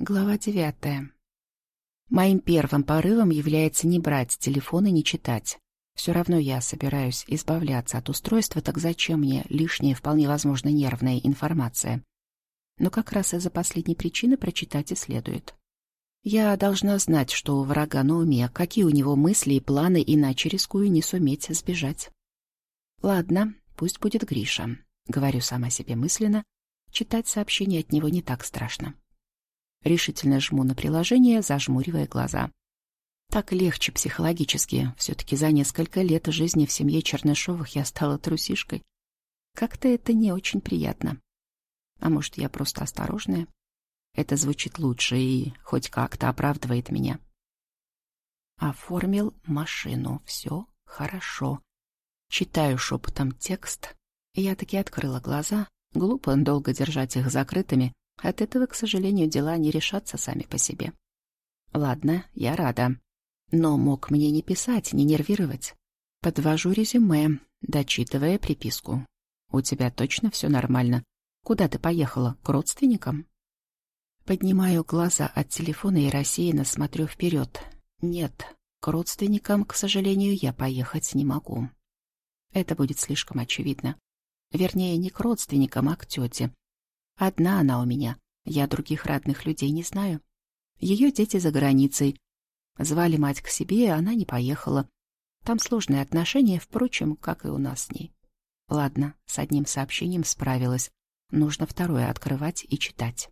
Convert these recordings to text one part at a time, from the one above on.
Глава 9. Моим первым порывом является не брать телефон и не читать. Все равно я собираюсь избавляться от устройства, так зачем мне лишняя, вполне возможно, нервная информация? Но как раз из-за последней причины прочитать и следует. Я должна знать, что у врага на уме, какие у него мысли и планы, иначе рискую не суметь сбежать. Ладно, пусть будет Гриша. Говорю сама себе мысленно. Читать сообщения от него не так страшно. Решительно жму на приложение, зажмуривая глаза. Так легче психологически. Все-таки за несколько лет жизни в семье Чернышовых я стала трусишкой. Как-то это не очень приятно. А может, я просто осторожная? Это звучит лучше и хоть как-то оправдывает меня. Оформил машину. Все хорошо. Читаю шепотом текст. Я таки открыла глаза. Глупо долго держать их закрытыми. От этого, к сожалению, дела не решатся сами по себе. Ладно, я рада. Но мог мне не писать, не нервировать. Подвожу резюме, дочитывая приписку. У тебя точно все нормально? Куда ты поехала? К родственникам? Поднимаю глаза от телефона и рассеянно смотрю вперед. Нет, к родственникам, к сожалению, я поехать не могу. Это будет слишком очевидно. Вернее, не к родственникам, а к тете. Одна она у меня, я других родных людей не знаю. Ее дети за границей. Звали мать к себе, и она не поехала. Там сложные отношения, впрочем, как и у нас с ней. Ладно, с одним сообщением справилась. Нужно второе открывать и читать.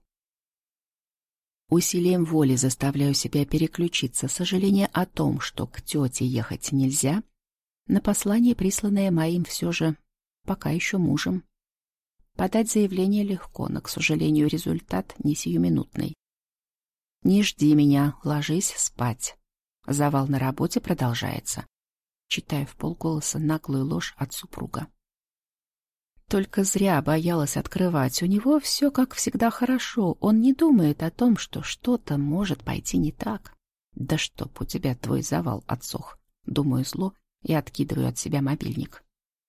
Усилием воли заставляю себя переключиться. Сожаление о том, что к тете ехать нельзя, на послание, присланное моим все же пока еще мужем. Подать заявление легко, но, к сожалению, результат не сиюминутный. Не жди меня, ложись спать. Завал на работе продолжается. Читаю вполголоса наглую ложь от супруга. Только зря боялась открывать. У него все, как всегда, хорошо. Он не думает о том, что что-то может пойти не так. Да чтоб у тебя твой завал отсох. Думаю зло и откидываю от себя мобильник.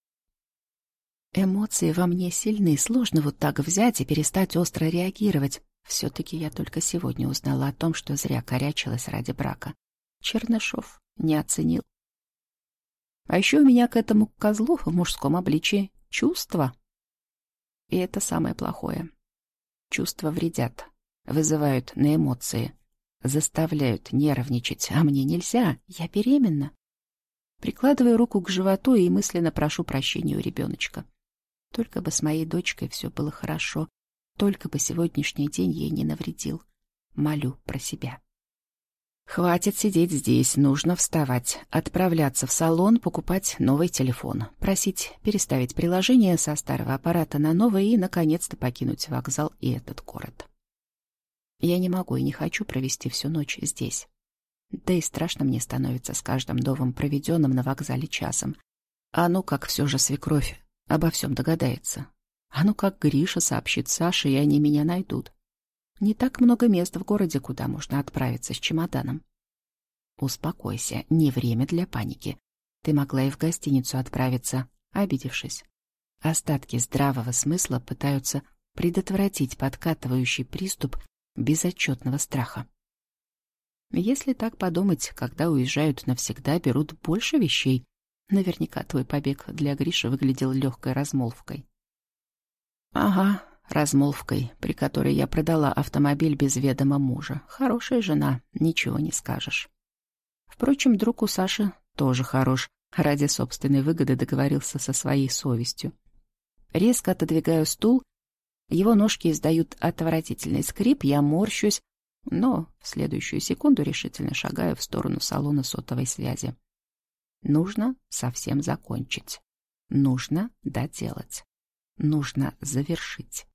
Эмоции во мне сильны, сложно вот так взять и перестать остро реагировать. Все-таки я только сегодня узнала о том, что зря корячилась ради брака. Чернышов не оценил. А еще у меня к этому козлу в мужском обличии чувства. И это самое плохое. Чувства вредят, вызывают на эмоции, заставляют нервничать, а мне нельзя, я беременна. Прикладываю руку к животу и мысленно прошу прощения у ребеночка. Только бы с моей дочкой все было хорошо, только бы сегодняшний день ей не навредил. Молю про себя. Хватит сидеть здесь, нужно вставать, отправляться в салон, покупать новый телефон, просить переставить приложение со старого аппарата на новый и, наконец-то, покинуть вокзал и этот город. Я не могу и не хочу провести всю ночь здесь. Да и страшно мне становится с каждым новым проведенным на вокзале часом. А ну как все же свекровь обо всем догадается. А ну как Гриша сообщит Саше, и они меня найдут. Не так много мест в городе, куда можно отправиться с чемоданом. Успокойся, не время для паники. Ты могла и в гостиницу отправиться, обидевшись. Остатки здравого смысла пытаются предотвратить подкатывающий приступ безотчетного страха. Если так подумать, когда уезжают навсегда, берут больше вещей. Наверняка твой побег для Гриши выглядел легкой размолвкой. Ага, размолвкой, при которой я продала автомобиль без ведома мужа. Хорошая жена, ничего не скажешь. Впрочем, друг у Саши тоже хорош. Ради собственной выгоды договорился со своей совестью. Резко отодвигаю стул, его ножки издают отвратительный скрип, я морщусь, но в следующую секунду решительно шагаю в сторону салона сотовой связи. Нужно совсем закончить. Нужно доделать. Нужно завершить.